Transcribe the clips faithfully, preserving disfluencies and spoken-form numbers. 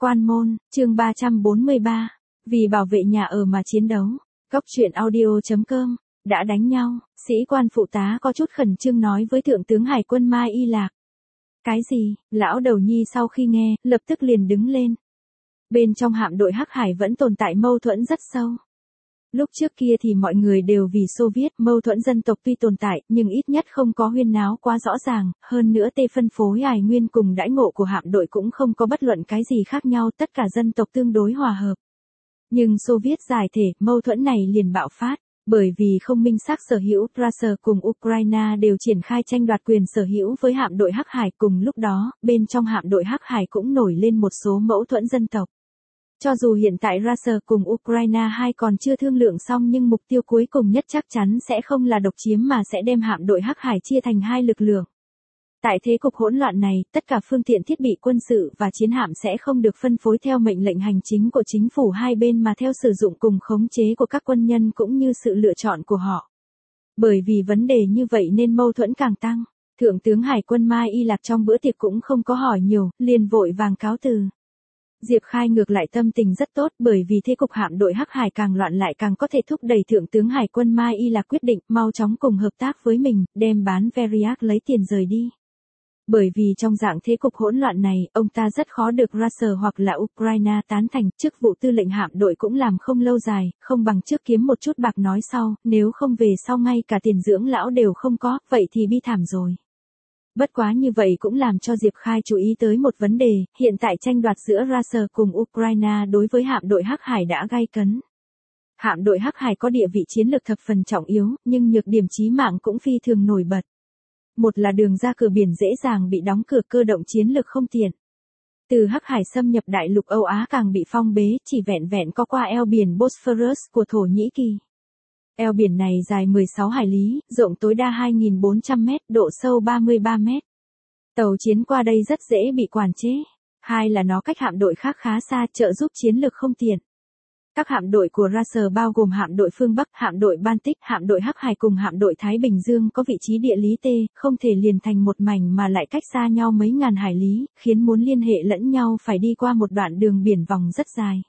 Quan môn, chương ba trăm bốn mươi ba. Vì bảo vệ nhà ở mà chiến đấu. Góc truyện audio chấm com. Đã đánh nhau, sĩ quan phụ tá có chút khẩn trương nói với thượng tướng hải quân Mai Y Lạc. Cái gì? Lão đầu nhi sau khi nghe, lập tức liền đứng lên. Bên trong hạm đội Hắc Hải vẫn tồn tại mâu thuẫn rất sâu. Lúc trước kia thì mọi người đều vì Xô Viết, mâu thuẫn dân tộc tuy tồn tại, nhưng ít nhất không có huyên náo quá rõ ràng, hơn nữa tê phân phối tài nguyên cùng đãi ngộ của hạm đội cũng không có bất luận cái gì khác nhau, tất cả dân tộc tương đối hòa hợp. Nhưng Xô Viết giải thể, mâu thuẫn này liền bạo phát, bởi vì không minh xác sở hữu, Russia cùng Ukraine đều triển khai tranh đoạt quyền sở hữu với hạm đội Hắc Hải, cùng lúc đó, bên trong hạm đội Hắc Hải cũng nổi lên một số mâu thuẫn dân tộc. Cho dù hiện tại Russia cùng Ukraine hai còn chưa thương lượng xong nhưng mục tiêu cuối cùng nhất chắc chắn sẽ không là độc chiếm mà sẽ đem hạm đội Hắc Hải chia thành hai lực lượng. Tại thế cục hỗn loạn này, tất cả phương tiện thiết bị quân sự và chiến hạm sẽ không được phân phối theo mệnh lệnh hành chính của chính phủ hai bên mà theo sử dụng cùng khống chế của các quân nhân cũng như sự lựa chọn của họ. Bởi vì vấn đề như vậy nên mâu thuẫn càng tăng. Thượng tướng Hải quân Mai Y Lạc trong bữa tiệc cũng không có hỏi nhiều, liền vội vàng cáo từ. Diệp Khai ngược lại tâm tình rất tốt, bởi vì thế cục hạm đội Hắc Hải càng loạn lại càng có thể thúc đẩy thượng tướng Hải quân Mai Y Lạc quyết định mau chóng cùng hợp tác với mình, đem bán Veriac lấy tiền rời đi. Bởi vì trong dạng thế cục hỗn loạn này, ông ta rất khó được Russia hoặc là Ukraine tán thành, chức vụ tư lệnh hạm đội cũng làm không lâu dài, không bằng trước kiếm một chút bạc nói sau, nếu không về sau ngay cả tiền dưỡng lão đều không có, vậy thì bi thảm rồi. Bất quá như vậy cũng làm cho Diệp Khai chú ý tới một vấn đề, hiện tại tranh đoạt giữa Russia cùng Ukraine đối với hạm đội Hắc Hải đã gay cấn. Hạm đội Hắc Hải có địa vị chiến lược thập phần trọng yếu, nhưng nhược điểm chí mạng cũng phi thường nổi bật. Một là đường ra cửa biển dễ dàng bị đóng cửa, cơ động chiến lược không tiện. Từ Hắc Hải xâm nhập đại lục Âu Á càng bị phong bế, chỉ vẹn vẹn có qua eo biển Bosphorus của Thổ Nhĩ Kỳ. Eo biển này dài mười sáu hải lý, rộng tối đa hai nghìn bốn trăm mét, độ sâu ba mươi ba mét. Tàu chiến qua đây rất dễ bị quản chế. Hai là nó cách hạm đội khác khá xa, trợ giúp chiến lược không tiện. Các hạm đội của Russia bao gồm hạm đội phương Bắc, hạm đội Baltic, hạm đội Hắc Hải cùng hạm đội Thái Bình Dương có vị trí địa lý tê, không thể liền thành một mảnh mà lại cách xa nhau mấy ngàn hải lý, khiến muốn liên hệ lẫn nhau phải đi qua một đoạn đường biển vòng rất dài.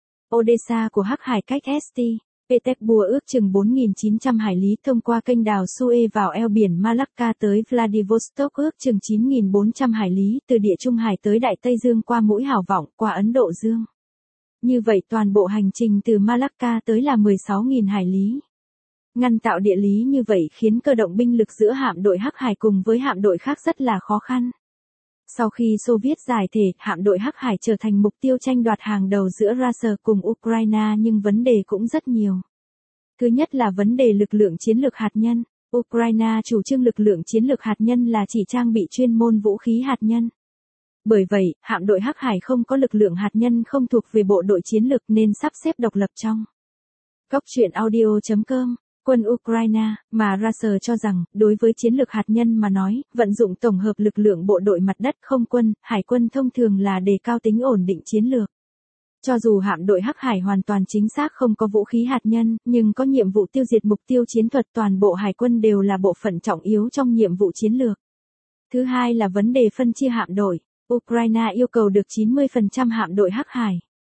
Odessa của Hắc Hải cách St. Petersburg ước chừng bốn nghìn chín trăm hải lý, thông qua kênh đào Suez vào eo biển Malacca tới Vladivostok ước chừng chín nghìn bốn trăm hải lý, từ Địa Trung Hải tới Đại Tây Dương qua mũi Hào Vọng, qua Ấn Độ Dương. Như vậy toàn bộ hành trình từ Malacca tới là mười sáu nghìn hải lý. Ngăn tạo địa lý như vậy khiến cơ động binh lực giữa hạm đội Hắc Hải cùng với hạm đội khác rất là khó khăn. Sau khi Xô Viết giải thể, hạm đội Hắc Hải trở thành mục tiêu tranh đoạt hàng đầu giữa Russia cùng Ukraine, nhưng vấn đề cũng rất nhiều. Thứ nhất là vấn đề lực lượng chiến lược hạt nhân. Ukraine chủ trương lực lượng chiến lược hạt nhân là chỉ trang bị chuyên môn vũ khí hạt nhân. Bởi vậy, hạm đội Hắc Hải không có lực lượng hạt nhân không thuộc về bộ đội chiến lược nên sắp xếp độc lập trong. Góc truyện audio chấm com. Quân Ukraine, mà Russia cho rằng, đối với chiến lược hạt nhân mà nói, vận dụng tổng hợp lực lượng bộ đội mặt đất, không quân, hải quân thông thường là đề cao tính ổn định chiến lược. Cho dù hạm đội Hắc Hải hoàn toàn chính xác không có vũ khí hạt nhân, nhưng có nhiệm vụ tiêu diệt mục tiêu chiến thuật, toàn bộ hải quân đều là bộ phận trọng yếu trong nhiệm vụ chiến lược. Thứ hai là vấn đề phân chia hạm đội. Ukraine yêu cầu được chín mươi phần trăm hạm đội Hắc Hải.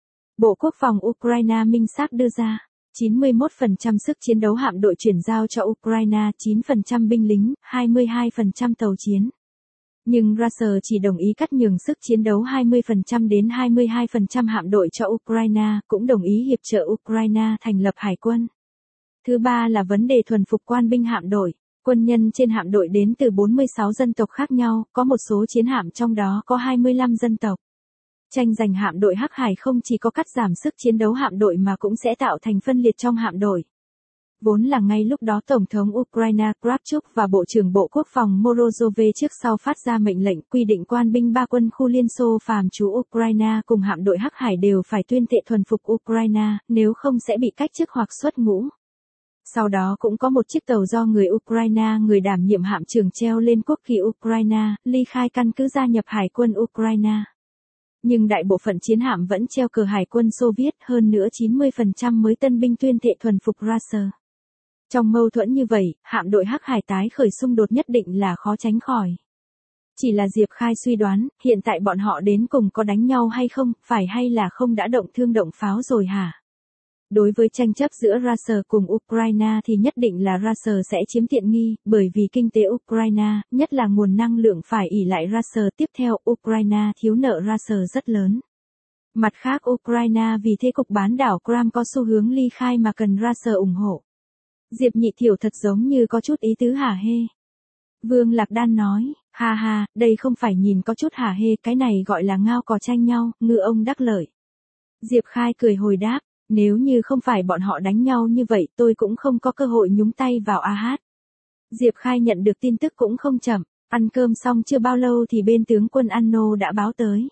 Bộ Quốc phòng Ukraine minh xác đưa ra. chín mươi mốt phần trăm sức chiến đấu hạm đội chuyển giao cho Ukraine, chín phần trăm binh lính, hai mươi hai phần trăm tàu chiến. Nhưng Russia chỉ đồng ý cắt nhường sức chiến đấu hai mươi phần trăm đến hai mươi hai phần trăm hạm đội cho Ukraine, cũng đồng ý hiệp trợ Ukraine thành lập hải quân. Thứ ba là vấn đề thuần phục quan binh hạm đội. Quân nhân trên hạm đội đến từ bốn mươi sáu dân tộc khác nhau, có một số chiến hạm trong đó có hai mươi lăm dân tộc. Tranh giành hạm đội Hắc Hải không chỉ có cắt giảm sức chiến đấu hạm đội mà cũng sẽ tạo thành phân liệt trong hạm đội. Vốn là ngay lúc đó Tổng thống Ukraine Kravchuk và Bộ trưởng Bộ Quốc phòng Morozov trước sau phát ra mệnh lệnh quy định quan binh ba quân khu Liên Xô phàm trú Ukraine cùng hạm đội Hắc Hải đều phải tuyên thệ thuần phục Ukraine, nếu không sẽ bị cách chức hoặc xuất ngũ. Sau đó cũng có một chiếc tàu do người Ukraine người đảm nhiệm hạm trưởng treo lên quốc kỳ Ukraine, ly khai căn cứ gia nhập Hải quân Ukraine. Nhưng đại bộ phận chiến hạm vẫn treo cờ Hải quân Xô Viết, hơn nữa chín mươi phần trăm mới tân binh tuyên thệ thuần phục Russia. Trong mâu thuẫn như vậy, hạm đội Hắc Hải tái khởi xung đột nhất định là khó tránh khỏi. Chỉ là Diệp Khai suy đoán, hiện tại bọn họ đến cùng có đánh nhau hay không, phải hay là không đã động thương động pháo rồi hả? Đối với tranh chấp giữa Russia cùng Ukraine thì nhất định là Russia sẽ chiếm tiện nghi, bởi vì kinh tế Ukraine, nhất là nguồn năng lượng phải ỷ lại Russia. Tiếp theo, Ukraine thiếu nợ Russia rất lớn. Mặt khác Ukraine vì thế cục bán đảo Crimea có xu hướng ly khai mà cần Russia ủng hộ. Diệp Nhị Thiểu thật giống như có chút ý tứ hả hê. Vương Lạc Đan nói, ha ha, đây không phải nhìn có chút hả hê, cái này gọi là ngao cò tranh nhau, ngư ông đắc lợi. Diệp Khai cười hồi đáp, nếu như không phải bọn họ đánh nhau như vậy tôi cũng không có cơ hội nhúng tay vào a hát. Diệp Khai nhận được tin tức cũng không chậm, ăn cơm xong chưa bao lâu thì bên tướng quân Anno đã báo tới.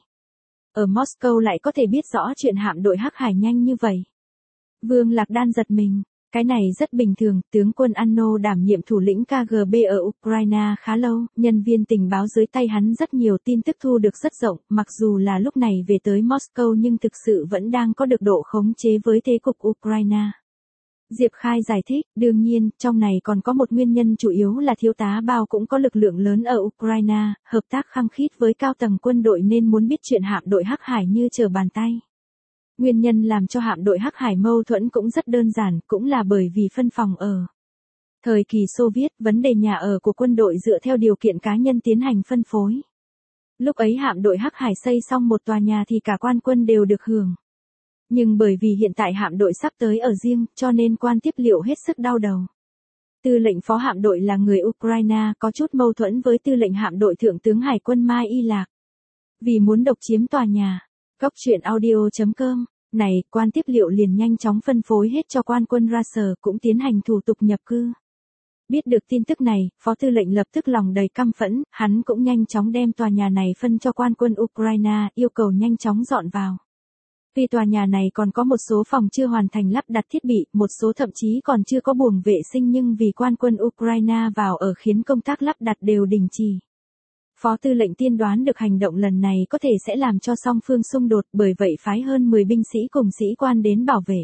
Ở Moscow lại có thể biết rõ chuyện hạm đội Hắc Hải nhanh như vậy. Vương Lạc Đan giật mình. Cái này rất bình thường, tướng quân Anno đảm nhiệm thủ lĩnh ca giê bê ở Ukraine khá lâu, nhân viên tình báo dưới tay hắn rất nhiều, tin tức thu được rất rộng, mặc dù là lúc này về tới Moscow nhưng thực sự vẫn đang có được độ khống chế với thế cục Ukraine. Diệp Khai giải thích, đương nhiên, trong này còn có một nguyên nhân chủ yếu là thiếu tá Bao cũng có lực lượng lớn ở Ukraine, hợp tác khăng khít với cao tầng quân đội nên muốn biết chuyện hạm đội Hắc Hải như trở bàn tay. Nguyên nhân làm cho hạm đội Hắc Hải mâu thuẫn cũng rất đơn giản, cũng là bởi vì phân phòng ở. Thời kỳ Xô Viết, vấn đề nhà ở của quân đội dựa theo điều kiện cá nhân tiến hành phân phối. Lúc ấy hạm đội Hắc Hải xây xong một tòa nhà thì cả quan quân đều được hưởng. Nhưng bởi vì hiện tại hạm đội sắp tới ở riêng, cho nên quan tiếp liệu hết sức đau đầu. Tư lệnh phó hạm đội là người Ukraine, có chút mâu thuẫn với tư lệnh hạm đội thượng tướng Hải quân Mai Y Lạc. Vì muốn độc chiếm tòa nhà. Góc truyện audio chấm com, này, quan tiếp liệu liền nhanh chóng phân phối hết cho quan quân Russia, cũng tiến hành thủ tục nhập cư. Biết được tin tức này, phó tư lệnh lập tức lòng đầy căm phẫn, hắn cũng nhanh chóng đem tòa nhà này phân cho quan quân Ukraine, yêu cầu nhanh chóng dọn vào. Vì tòa nhà này còn có một số phòng chưa hoàn thành lắp đặt thiết bị, một số thậm chí còn chưa có buồng vệ sinh nhưng vì quan quân Ukraine vào ở khiến công tác lắp đặt đều đình chỉ. Phó tư lệnh tiên đoán được hành động lần này có thể sẽ làm cho song phương xung đột, bởi vậy phái hơn mười binh sĩ cùng sĩ quan đến bảo vệ.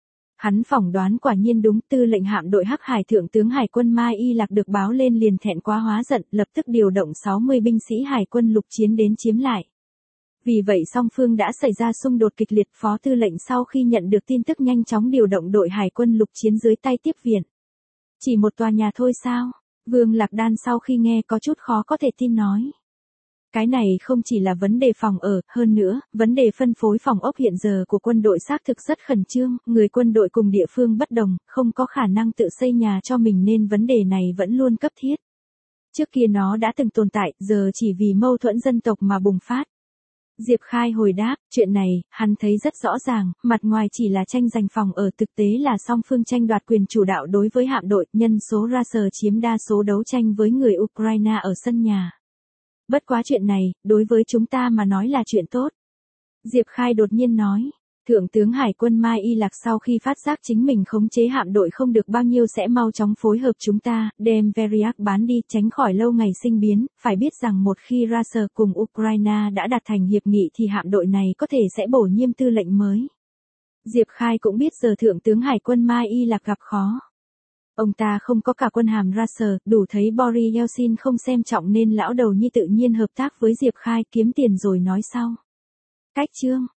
Hắn phỏng đoán quả nhiên đúng, tư lệnh hạm đội Hắc Hải thượng tướng Hải quân Mai Y Lạc được báo lên liền thẹn quá hóa giận, lập tức điều động sáu mươi binh sĩ Hải quân lục chiến đến chiếm lại. Vì vậy song phương đã xảy ra xung đột kịch liệt, phó tư lệnh sau khi nhận được tin tức nhanh chóng điều động đội Hải quân lục chiến dưới tay tiếp viện. Chỉ một tòa nhà thôi sao? Vương Lạc Đan sau khi nghe có chút khó có thể tin nói. Cái này không chỉ là vấn đề phòng ở, hơn nữa, vấn đề phân phối phòng ốc hiện giờ của quân đội xác thực rất khẩn trương, người quân đội cùng địa phương bất đồng, không có khả năng tự xây nhà cho mình nên vấn đề này vẫn luôn cấp thiết. Trước kia nó đã từng tồn tại, giờ chỉ vì mâu thuẫn dân tộc mà bùng phát. Diệp Khai hồi đáp, chuyện này, hắn thấy rất rõ ràng, mặt ngoài chỉ là tranh giành phòng ở, thực tế là song phương tranh đoạt quyền chủ đạo đối với hạm đội, nhân số Russia chiếm đa số đấu tranh với người Ukraine ở sân nhà. Bất quá chuyện này, đối với chúng ta mà nói là chuyện tốt. Diệp Khai đột nhiên nói, Thượng tướng Hải quân Mai Y Lạc sau khi phát giác chính mình khống chế hạm đội không được bao nhiêu sẽ mau chóng phối hợp chúng ta, đem Veriak bán đi tránh khỏi lâu ngày sinh biến, phải biết rằng một khi Russia cùng Ukraine đã đạt thành hiệp nghị thì hạm đội này có thể sẽ bổ nhiệm tư lệnh mới. Diệp Khai cũng biết giờ Thượng tướng Hải quân Mai Y Lạc gặp khó. Ông ta không có cả quân hàm Russia, đủ thấy Boris Yeltsin không xem trọng nên lão đầu nhi tự nhiên hợp tác với Diệp Khai kiếm tiền rồi nói sau. Cách chương